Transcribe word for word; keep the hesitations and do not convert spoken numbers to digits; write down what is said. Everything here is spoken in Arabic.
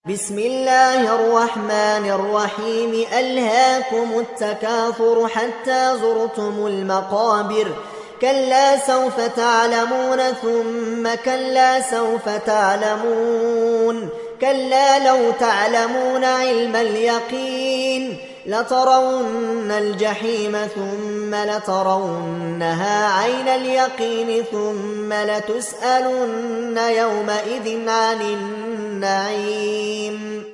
بسم الله الرحمن الرحيم ألهاكم التكاثر حتى زرتم المقابر كلا سوف تعلمون ثم كلا سوف تعلمون كلا لو تعلمون علم اليقين لترون الجحيم ثم لترونها عين اليقين ثم لتسألن يومئذ عن النعيم